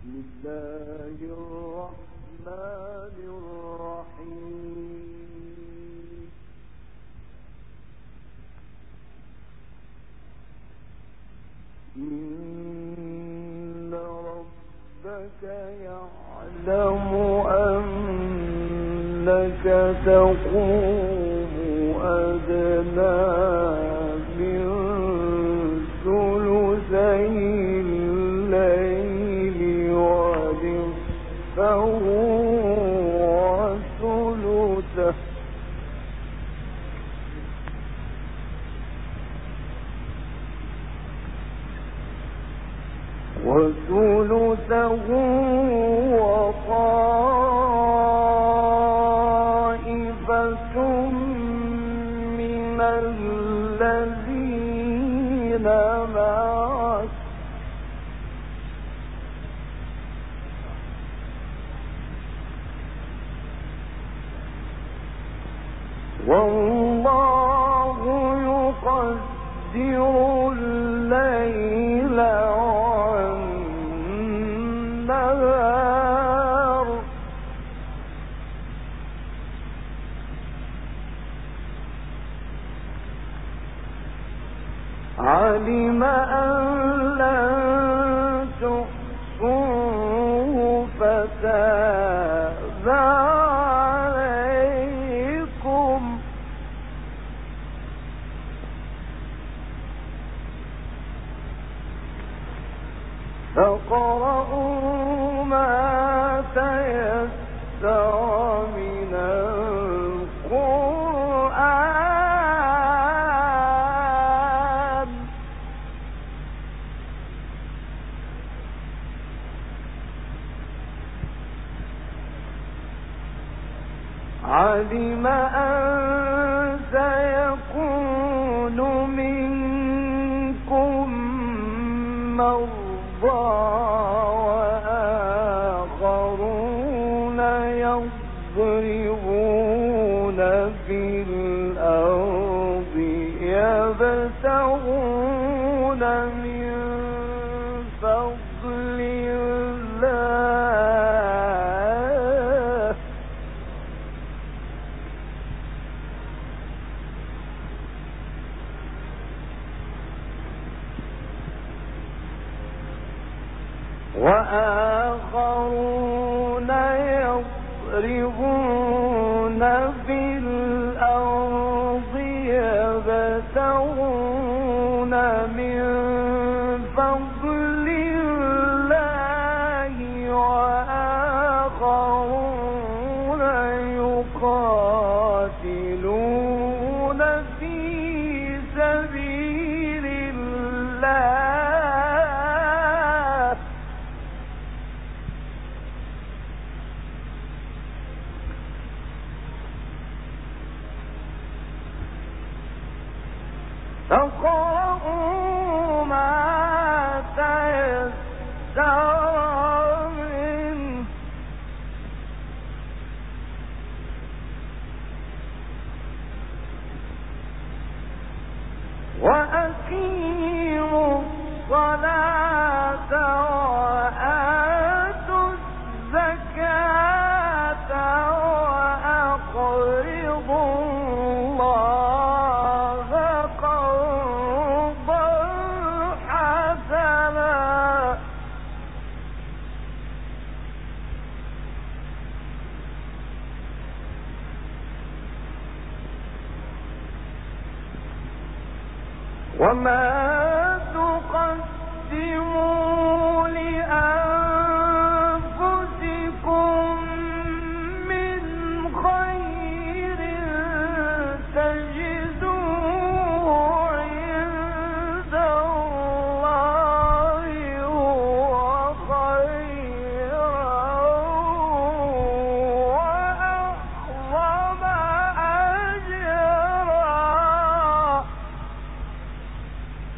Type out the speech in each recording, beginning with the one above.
الله الرحمن الرحيم إن ربك يعلم أنك تقوم أدنى من ثلثي الليل ونصفه وثلثه وطائفة من الذين معك والله يقدر الليل والنهار علم أن لن تحصوه فتاب عليكم فاقرؤوا ما تيسر من القرآن علم أن سيكون منكم مرضى وآخرون يضربون في الأرض يبتغون من فضل الله وآخرون يضربون في الأرض يبتغون من فضل الله وآخرون يقاتلون في سبيل الله فاقرؤوا ما تيسر منه وأقيموا الصلاة وآتوا الزكاة وأقرضوا الله قرضا حسنا وما تقدموا لأنفسكم من خير تجدوه عند الله هو خيرا وأعظم أجرا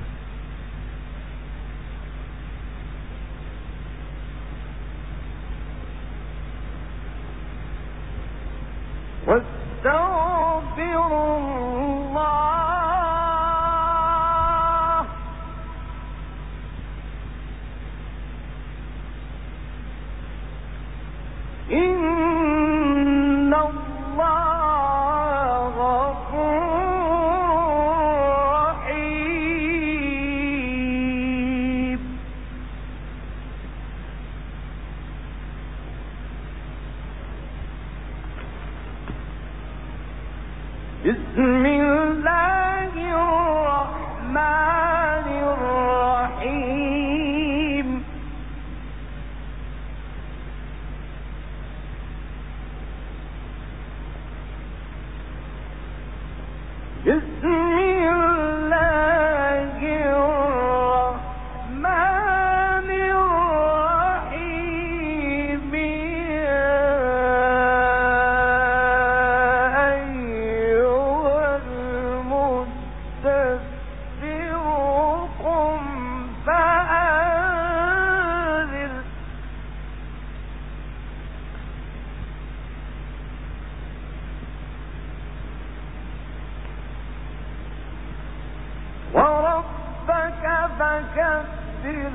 بسم الله الرحمن الرحيم بسم الله الرحمن الرحيم يا أيها المدثر قم فأنذر وربك فكبر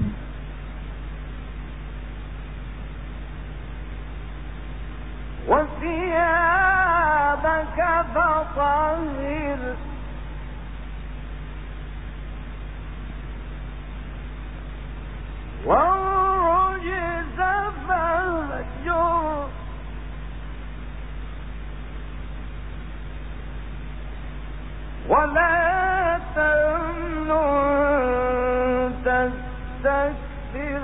وثيابك فطهر والرجز فاهجر ولا تمنن تستكثر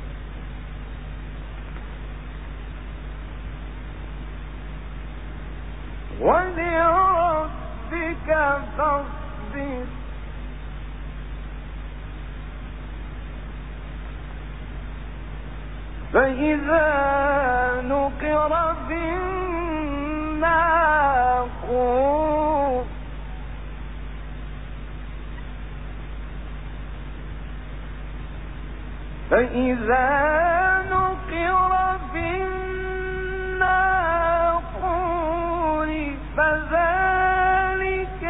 ولربك فاصبر فإذا نقر في الناقور فإذا نقر في الناقور فذلك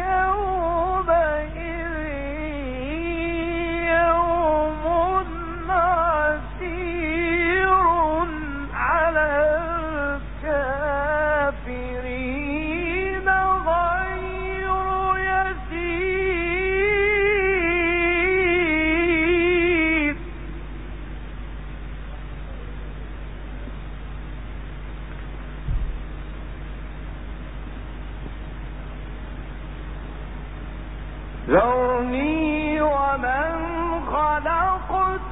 يومئذ يوم عسير على الكافرين غير يسير ذرني ومن خلقت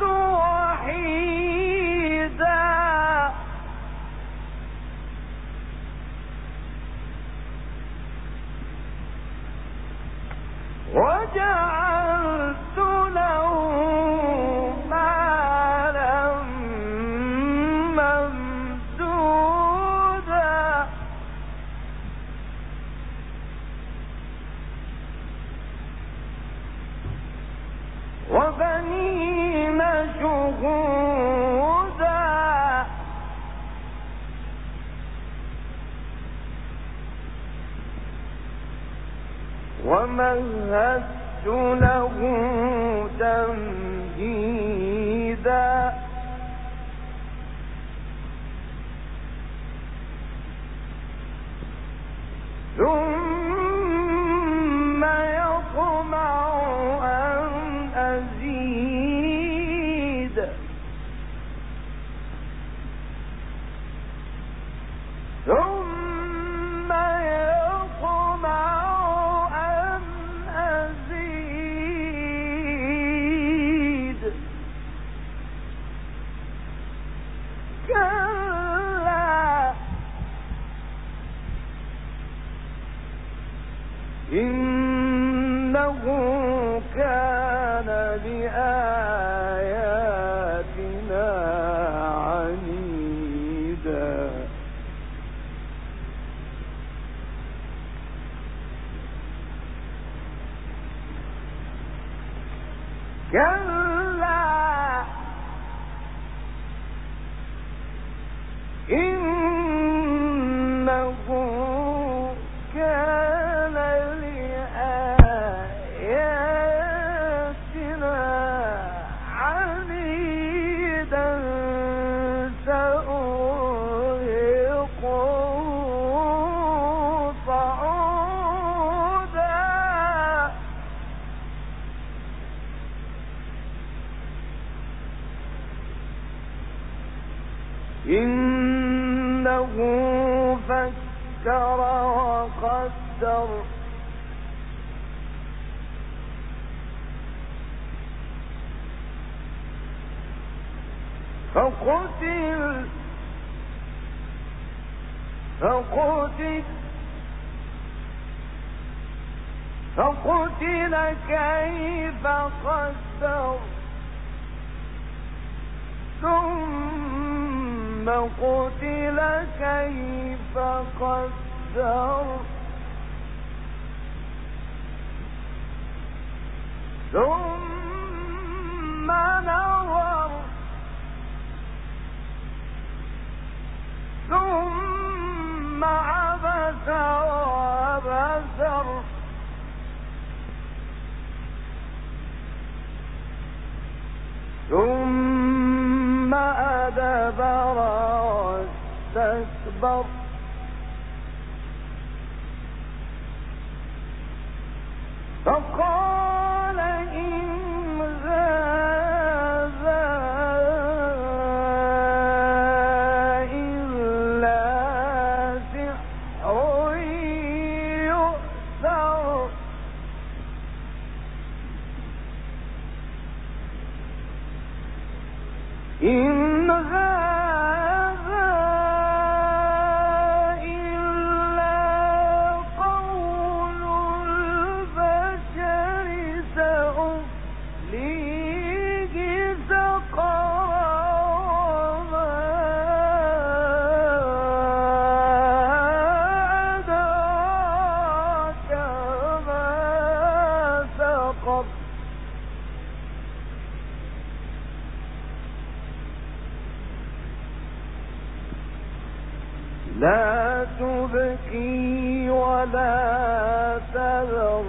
وحيدا وجعلت له مالا ممدودا وبنين شهودا ومهدت له تمهيدا ثم يطمع أن أزيد ثم يطمع أن أزيد كلا إنه كان لآياتنا عنيدا كلا إنه كان لآياتنا عنيدا سأرهقه صعودا إنه فكر وقدر قدر فقتل كيف قدر ثم قتل كيف قدر ثم نظر ثم عبس وبسر ثم أدبر واستكبر فقال إن هذا إلا سحر يؤثر إن هذا إلا قول البشر سأصليه سقر وما أدراك ما سقر لا تبكي ولا تذر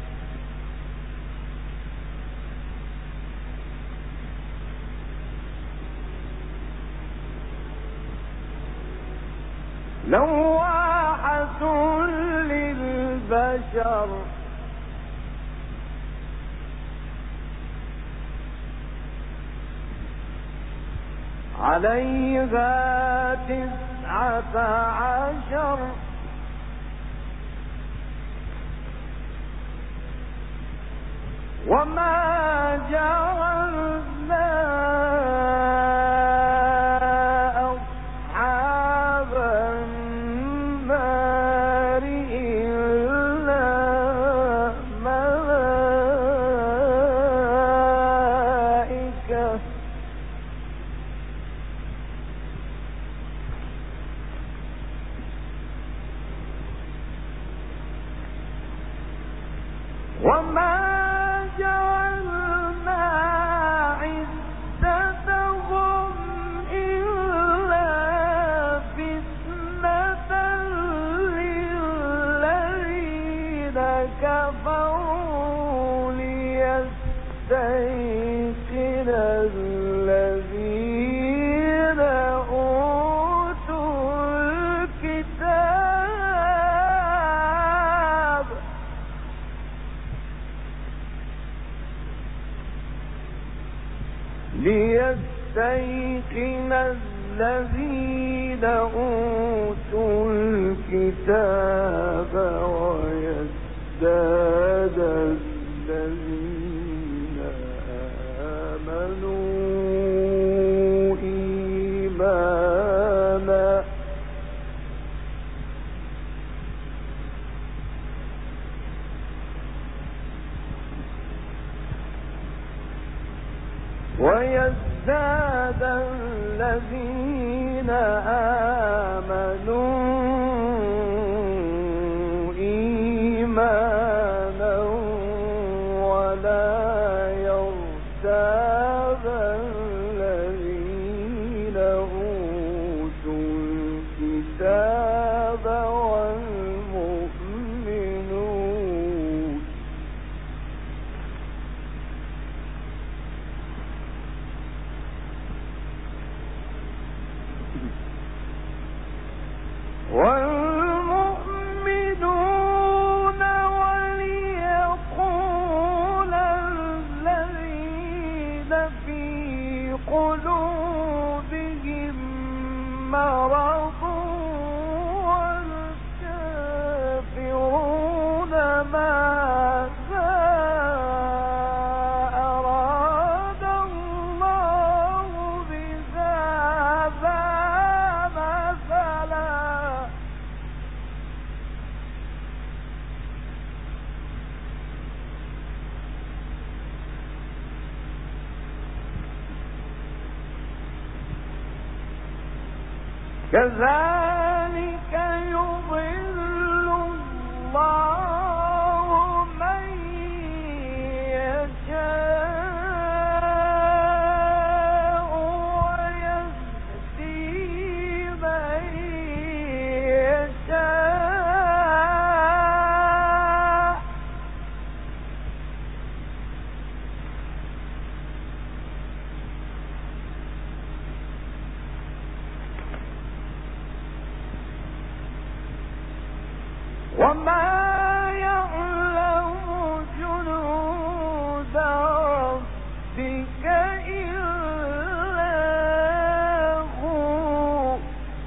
لواحة للبشر عليها 19 وما جعلنا أصحاب النار إلا ملائكة وما جعلنا عدتهم إلا فتنة للذين كفروا ليستيقن الذين أوتوا الكتاب ليستيقن الذين أوتوا الكتاب ويزداد الذين آمنوا إيمانا ويزداد الذين آمنوا إيمانا ولا يرتاب الذين أوتوا الكتاب والمؤمنون وليقول الذين في قلوبهم مرض والكافرون كذلك يضل الله من يشاء ويهدي من يشاء وما يعلم جنود ربك إلا هو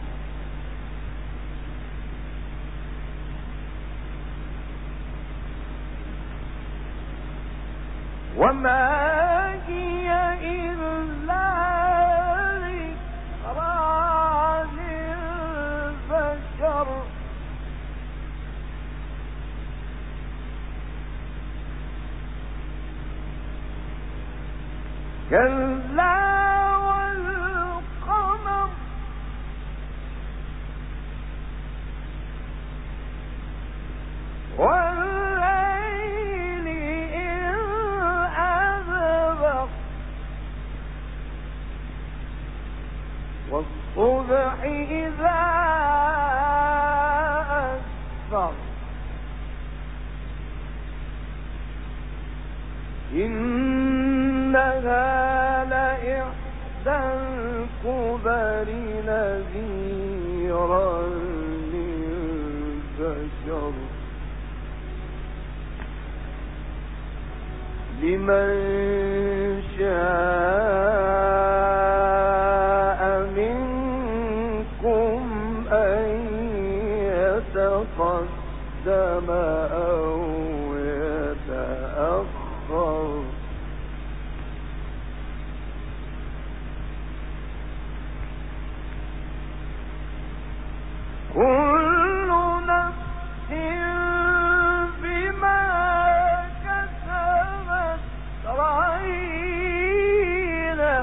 وما هي إلا ذكرى للبشر كلا والقمر والليل إذ أدبر والصبح إذا أسفر إنها لإحدى الكبر نذيرا للبشر لمن شاء منكم أن يتقدم أو يتأخر كل نفس بما كسبت رهينة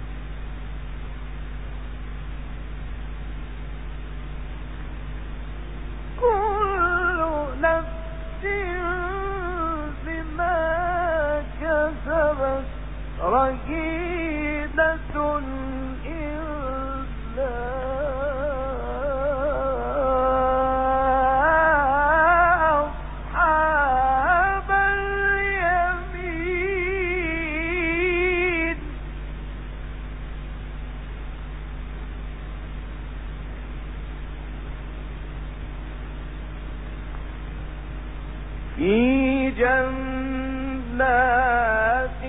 كل نفس بما كسبت رهينة إلا أصحاب اليمين في جنات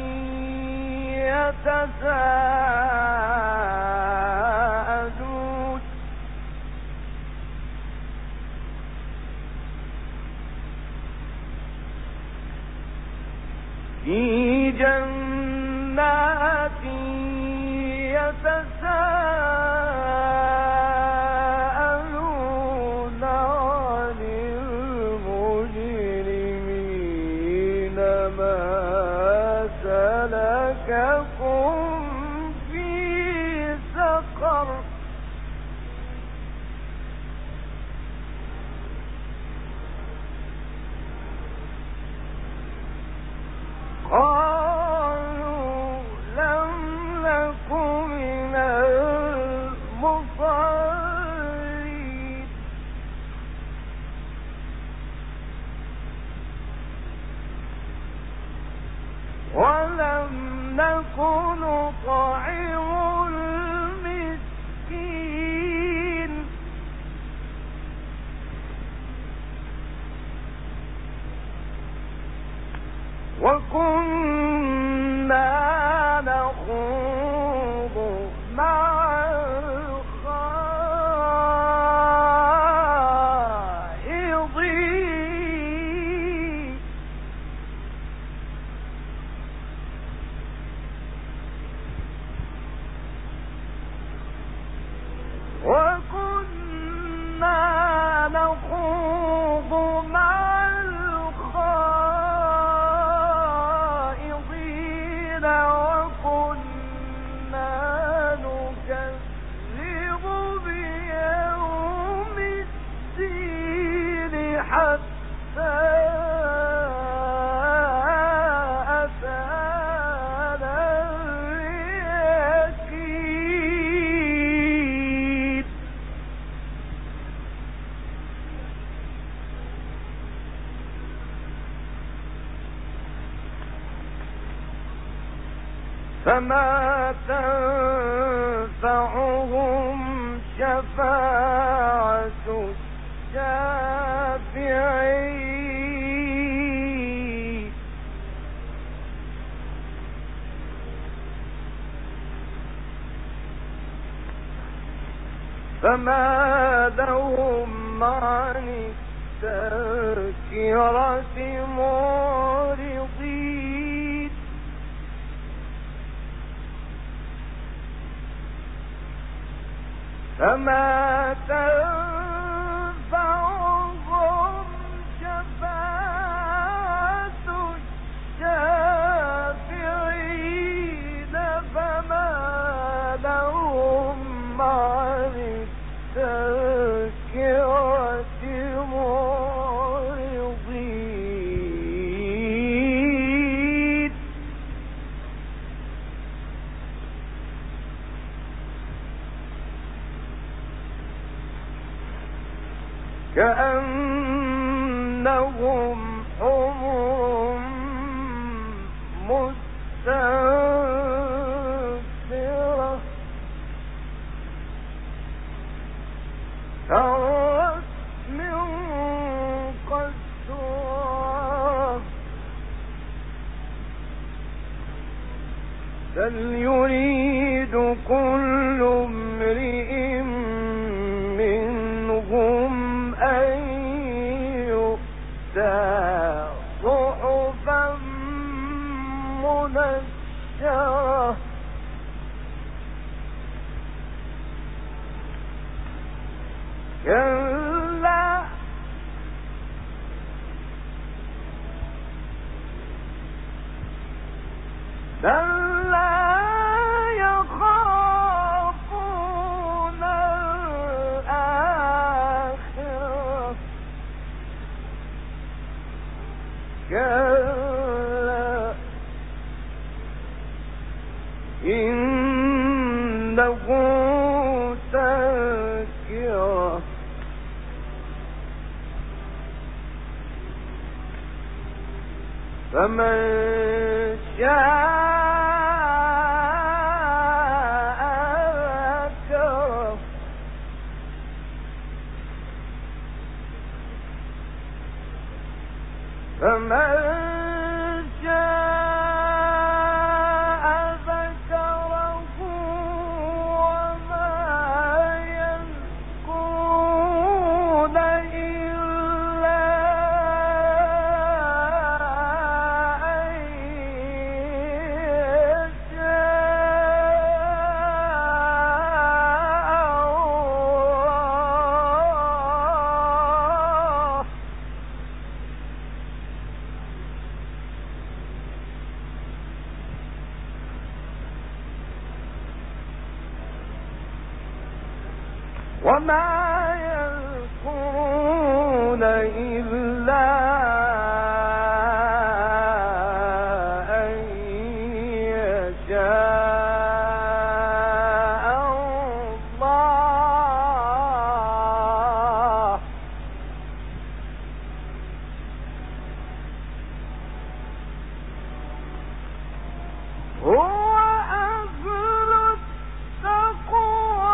يتساءلون في جنات يتساءلون عن المجرمين ما سلككم في سقر قالوا لم نك من المصلين ولم نك نطعم المسكين وكنا نخوض مع الخائضين فما تنفعهم شفاعة الشافعين فما لهم عن التذكرة معرضين فما تنفعهم شفاعة الشافعين فما لهم عن التذكرة معرضين كأنهم حمر مستنفرة فرت من قسورة بل يريد كل امرئ منهم أن يؤتى صحفا منشرة كلا بل لا يخافون الآخرة كلا إنه تذكرة فمن شاء ذكره فمن شاء ذكره وما يذكرون إلا أن وما يذكرون إلا أن يشاء الله هو أهل التقوى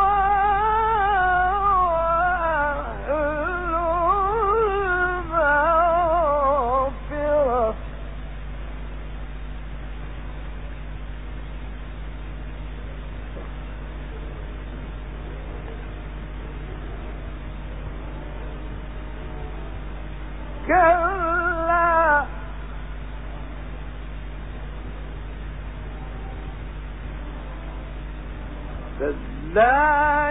كلا بل لا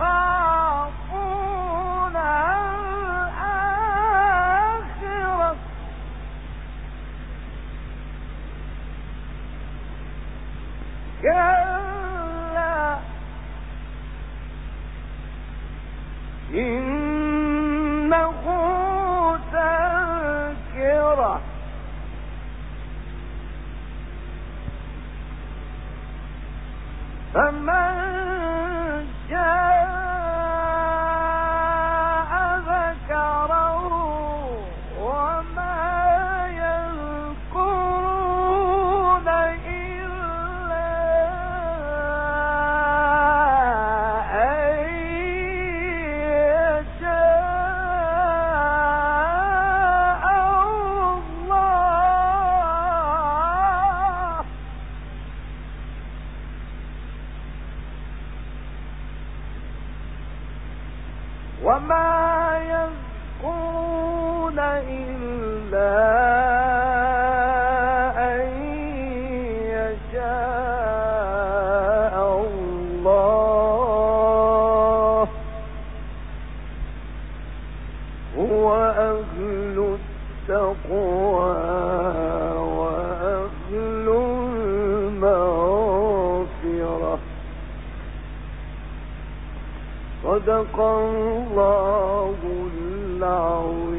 يخافون الآخرة كلا إنه تذكرة فمن شاء ذكره وما يذكرون إلا وما يذكرون إلا أن يشاء الله هو أهل التقوى وأهل المغفرة. صدق الله العظيم.